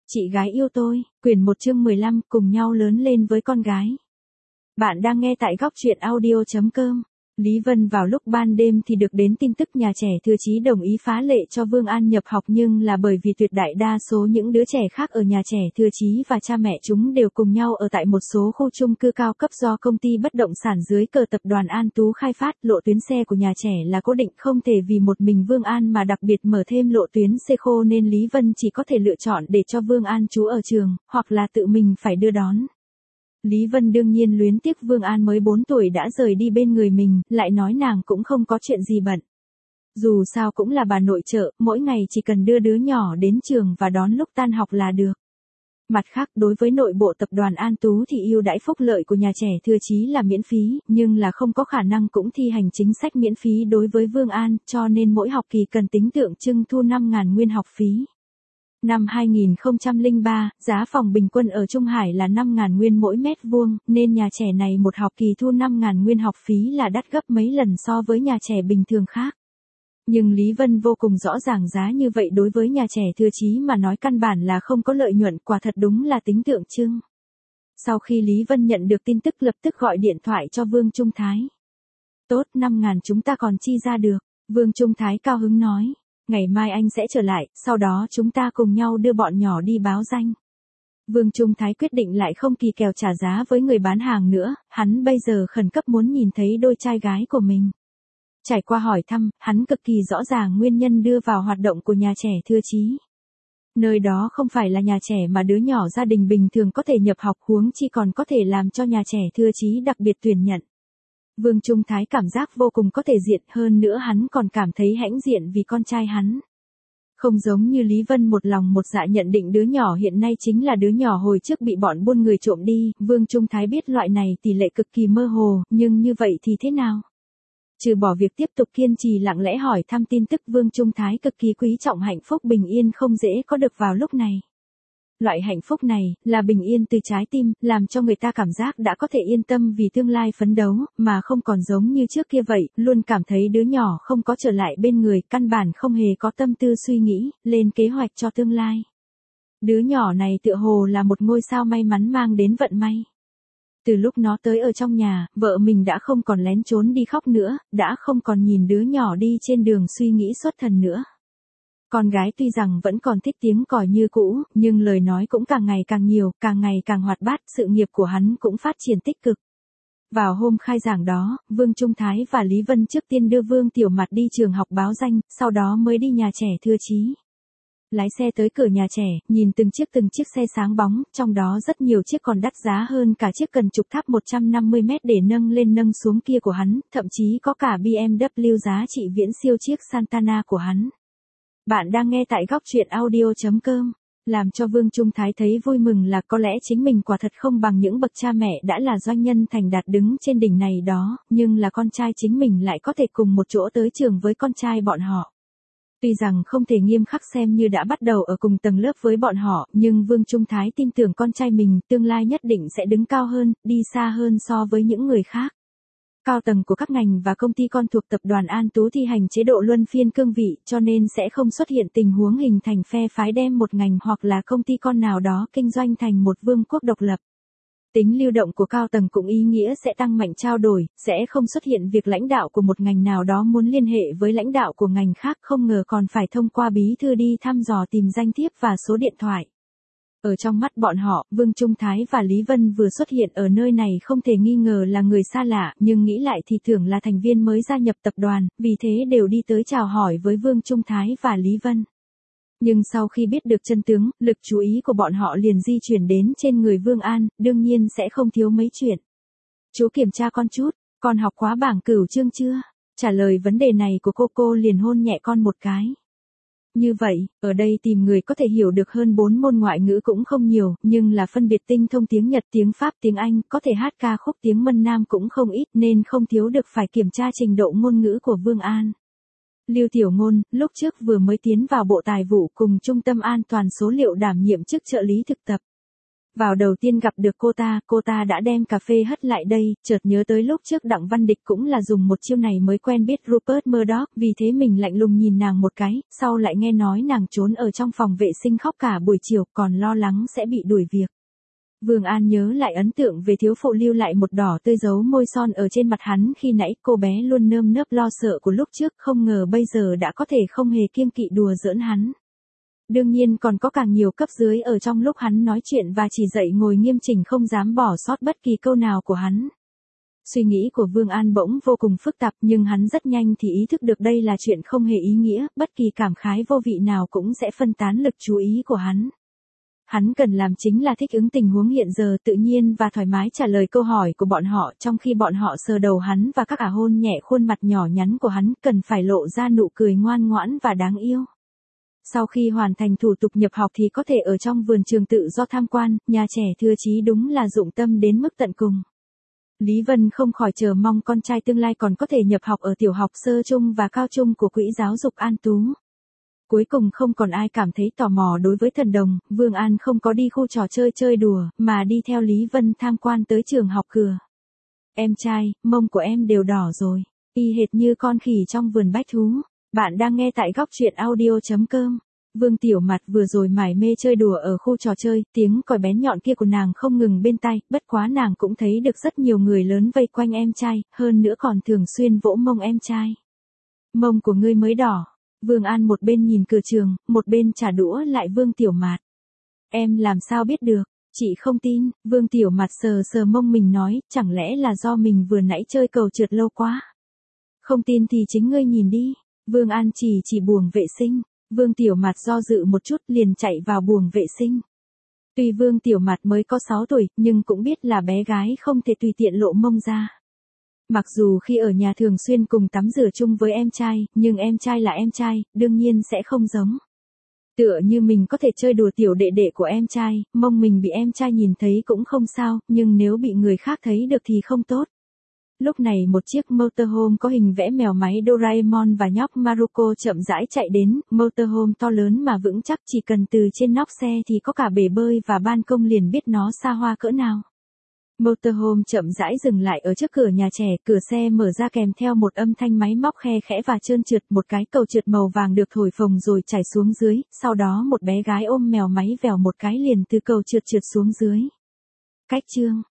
Chị gái yêu tôi, quyển 1 chương 15, cùng nhau lớn lên với con gái. Bạn đang nghe tại góc truyện audio.com. Lý Vân vào lúc ban đêm thì được đến tin tức nhà trẻ Thừa Chí đồng ý phá lệ cho Vương An nhập học, nhưng là bởi vì tuyệt đại đa số những đứa trẻ khác ở nhà trẻ Thừa Chí và cha mẹ chúng đều cùng nhau ở tại một số khu chung cư cao cấp do công ty bất động sản dưới cờ tập đoàn An Tú khai phát. Lộ tuyến xe của nhà trẻ là cố định, không thể vì một mình Vương An mà đặc biệt mở thêm lộ tuyến xe khô, nên Lý Vân chỉ có thể lựa chọn để cho Vương An trú ở trường, hoặc là tự mình phải đưa đón. Lý Vân đương nhiên luyến tiếc Vương An mới 4 tuổi đã rời đi bên người mình, lại nói nàng cũng không có chuyện gì bận. Dù sao cũng là bà nội trợ, mỗi ngày chỉ cần đưa đứa nhỏ đến trường và đón lúc tan học là được. Mặt khác, đối với nội bộ tập đoàn An Tú thì ưu đãi phúc lợi của nhà trẻ Thừa Chí là miễn phí, nhưng là không có khả năng cũng thi hành chính sách miễn phí đối với Vương An, cho nên mỗi học kỳ cần tính tượng trưng thu 5.000 nguyên học phí. Năm 2003, giá phòng bình quân ở Trung Hải là 5.000 nguyên mỗi mét vuông, nên nhà trẻ này một học kỳ thu 5.000 nguyên học phí là đắt gấp mấy lần so với nhà trẻ bình thường khác. Nhưng Lý Vân vô cùng rõ ràng giá như vậy đối với nhà trẻ Thừa Chí mà nói căn bản là không có lợi nhuận, quả thật đúng là tính tượng trưng. Sau khi Lý Vân nhận được tin tức lập tức gọi điện thoại cho Vương Trung Thái. Tốt, 5.000 chúng ta còn chi ra được, Vương Trung Thái cao hứng nói. Ngày mai anh sẽ trở lại, sau đó chúng ta cùng nhau đưa bọn nhỏ đi báo danh. Vương Trung Thái quyết định lại không kỳ kèo trả giá với người bán hàng nữa, hắn bây giờ khẩn cấp muốn nhìn thấy đôi trai gái của mình. Trải qua hỏi thăm, hắn cực kỳ rõ ràng nguyên nhân đưa vào hoạt động của nhà trẻ Thừa Chí. Nơi đó không phải là nhà trẻ mà đứa nhỏ gia đình bình thường có thể nhập học, huống chi còn có thể làm cho nhà trẻ Thừa Chí đặc biệt tuyển nhận. Vương Trung Thái cảm giác vô cùng có thể diện, hơn nữa hắn còn cảm thấy hãnh diện vì con trai hắn. Không giống như Lý Vân một lòng một dạ nhận định đứa nhỏ hiện nay chính là đứa nhỏ hồi trước bị bọn buôn người trộm đi, Vương Trung Thái biết loại này tỷ lệ cực kỳ mơ hồ, nhưng như vậy thì thế nào? Trừ bỏ việc tiếp tục kiên trì lặng lẽ hỏi thăm tin tức, Vương Trung Thái cực kỳ quý trọng hạnh phúc bình yên không dễ có được vào lúc này. Loại hạnh phúc này, là bình yên từ trái tim, làm cho người ta cảm giác đã có thể yên tâm vì tương lai phấn đấu, mà không còn giống như trước kia vậy, luôn cảm thấy đứa nhỏ không có trở lại bên người, căn bản không hề có tâm tư suy nghĩ, lên kế hoạch cho tương lai. Đứa nhỏ này tựa hồ là một ngôi sao may mắn mang đến vận may. Từ lúc nó tới ở trong nhà, vợ mình đã không còn lén trốn đi khóc nữa, đã không còn nhìn đứa nhỏ đi trên đường suy nghĩ xuất thần nữa. Con gái tuy rằng vẫn còn thích tiếng còi như cũ, nhưng lời nói cũng càng ngày càng nhiều, càng ngày càng hoạt bát, sự nghiệp của hắn cũng phát triển tích cực. Vào hôm khai giảng đó, Vương Trung Thái và Lý Vân trước tiên đưa Vương Tiểu Mặt đi trường học báo danh, sau đó mới đi nhà trẻ Thừa Chí. Lái xe tới cửa nhà trẻ, nhìn từng chiếc xe sáng bóng, trong đó rất nhiều chiếc còn đắt giá hơn cả chiếc cần trục tháp 150 mét để nâng lên nâng xuống kia của hắn, thậm chí có cả BMW giá trị viễn siêu chiếc Santana của hắn. Bạn đang nghe tại góc truyện audio.com. Làm cho Vương Trung Thái thấy vui mừng là có lẽ chính mình quả thật không bằng những bậc cha mẹ đã là doanh nhân thành đạt đứng trên đỉnh này đó, nhưng là con trai chính mình lại có thể cùng một chỗ tới trường với con trai bọn họ. Tuy rằng không thể nghiêm khắc xem như đã bắt đầu ở cùng tầng lớp với bọn họ, nhưng Vương Trung Thái tin tưởng con trai mình tương lai nhất định sẽ đứng cao hơn, đi xa hơn so với những người khác. Cao tầng của các ngành và công ty con thuộc tập đoàn An Tú thi hành chế độ luân phiên cương vị, cho nên sẽ không xuất hiện tình huống hình thành phe phái đem một ngành hoặc là công ty con nào đó kinh doanh thành một vương quốc độc lập. Tính lưu động của cao tầng cũng ý nghĩa sẽ tăng mạnh trao đổi, sẽ không xuất hiện việc lãnh đạo của một ngành nào đó muốn liên hệ với lãnh đạo của ngành khác, không ngờ còn phải thông qua bí thư đi thăm dò tìm danh thiếp và số điện thoại. Ở trong mắt bọn họ, Vương Trung Thái và Lý Vân vừa xuất hiện ở nơi này không thể nghi ngờ là người xa lạ, nhưng nghĩ lại thì tưởng là thành viên mới gia nhập tập đoàn, vì thế đều đi tới chào hỏi với Vương Trung Thái và Lý Vân. Nhưng sau khi biết được chân tướng, lực chú ý của bọn họ liền di chuyển đến trên người Vương An, đương nhiên sẽ không thiếu mấy chuyện. Chú kiểm tra con chút, con học quá bảng cửu chương chưa? Trả lời vấn đề này của cô liền hôn nhẹ con một cái. Như vậy, ở đây tìm người có thể hiểu được hơn 4 môn ngoại ngữ cũng không nhiều, nhưng là phân biệt tinh thông tiếng Nhật, tiếng Pháp, tiếng Anh, có thể hát ca khúc tiếng Mân Nam cũng không ít, nên không thiếu được phải kiểm tra trình độ ngôn ngữ của Vương An. Lưu Tiểu Ngôn, lúc trước vừa mới tiến vào Bộ Tài vụ cùng Trung tâm An toàn số liệu đảm nhiệm chức trợ lý thực tập. Vào đầu tiên gặp được cô ta đã đem cà phê hất lại đây, chợt nhớ tới lúc trước Đặng Văn Địch cũng là dùng một chiêu này mới quen biết Rupert Murdoch, vì thế mình lạnh lùng nhìn nàng một cái, sau lại nghe nói nàng trốn ở trong phòng vệ sinh khóc cả buổi chiều, còn lo lắng sẽ bị đuổi việc. Vương An nhớ lại ấn tượng về thiếu phụ lưu lại một đỏ tươi dấu môi son ở trên mặt hắn khi nãy, cô bé luôn nơm nớp lo sợ của lúc trước, không ngờ bây giờ đã có thể không hề kiêng kỵ đùa giỡn hắn. Đương nhiên còn có càng nhiều cấp dưới ở trong lúc hắn nói chuyện và chỉ dậy ngồi nghiêm chỉnh không dám bỏ sót bất kỳ câu nào của hắn. Suy nghĩ của Vương An bỗng vô cùng phức tạp, nhưng hắn rất nhanh thì ý thức được đây là chuyện không hề ý nghĩa, bất kỳ cảm khái vô vị nào cũng sẽ phân tán lực chú ý của hắn. Hắn cần làm chính là thích ứng tình huống hiện giờ, tự nhiên và thoải mái trả lời câu hỏi của bọn họ, trong khi bọn họ sờ đầu hắn và các ả hôn nhẹ khuôn mặt nhỏ nhắn của hắn, cần phải lộ ra nụ cười ngoan ngoãn và đáng yêu. Sau khi hoàn thành thủ tục nhập học thì có thể ở trong vườn trường tự do tham quan, nhà trẻ Thừa Chí đúng là dụng tâm đến mức tận cùng. Lý Vân không khỏi chờ mong con trai tương lai còn có thể nhập học ở tiểu học sơ trung và cao trung của Quỹ Giáo dục An Tú. Cuối cùng không còn ai cảm thấy tò mò đối với thần đồng, Vương An không có đi khu trò chơi chơi đùa, mà đi theo Lý Vân tham quan tới trường học cửa. Em trai, mông của em đều đỏ rồi, y hệt như con khỉ trong vườn bách thú. Bạn đang nghe tại góc truyện audio.com. Vương Tiểu Mạt vừa rồi mải mê chơi đùa ở khu trò chơi, tiếng còi bén nhọn kia của nàng không ngừng bên tai, bất quá nàng cũng thấy được rất nhiều người lớn vây quanh em trai, hơn nữa còn thường xuyên vỗ mông em trai. Mông của ngươi mới đỏ. Vương An một bên nhìn cửa trường, một bên trả đũa lại Vương Tiểu Mạt. Em làm sao biết được, chị không tin. Vương Tiểu Mạt sờ sờ mông mình nói, chẳng lẽ là do mình vừa nãy chơi cầu trượt lâu quá. Không tin thì chính ngươi nhìn đi. Vương An chỉ buồng vệ sinh. Vương Tiểu Mạt do dự một chút liền chạy vào buồng vệ sinh. Tuy Vương Tiểu Mạt mới có 6 tuổi, nhưng cũng biết là bé gái không thể tùy tiện lộ mông ra. Mặc dù khi ở nhà thường xuyên cùng tắm rửa chung với em trai, nhưng em trai là em trai, đương nhiên sẽ không giống. Tựa như mình có thể chơi đùa tiểu đệ đệ của em trai, mông mình bị em trai nhìn thấy cũng không sao, nhưng nếu bị người khác thấy được thì không tốt. Lúc này một chiếc motorhome có hình vẽ mèo máy Doraemon và nhóc Maruko chậm rãi chạy đến, motorhome to lớn mà vững chắc, chỉ cần từ trên nóc xe thì có cả bể bơi và ban công liền biết nó xa hoa cỡ nào. Motorhome chậm rãi dừng lại ở trước cửa nhà trẻ, cửa xe mở ra kèm theo một âm thanh máy móc khe khẽ và trơn trượt, một cái cầu trượt màu vàng được thổi phồng rồi chảy xuống dưới, sau đó một bé gái ôm mèo máy vèo một cái liền từ cầu trượt trượt xuống dưới. Cách chương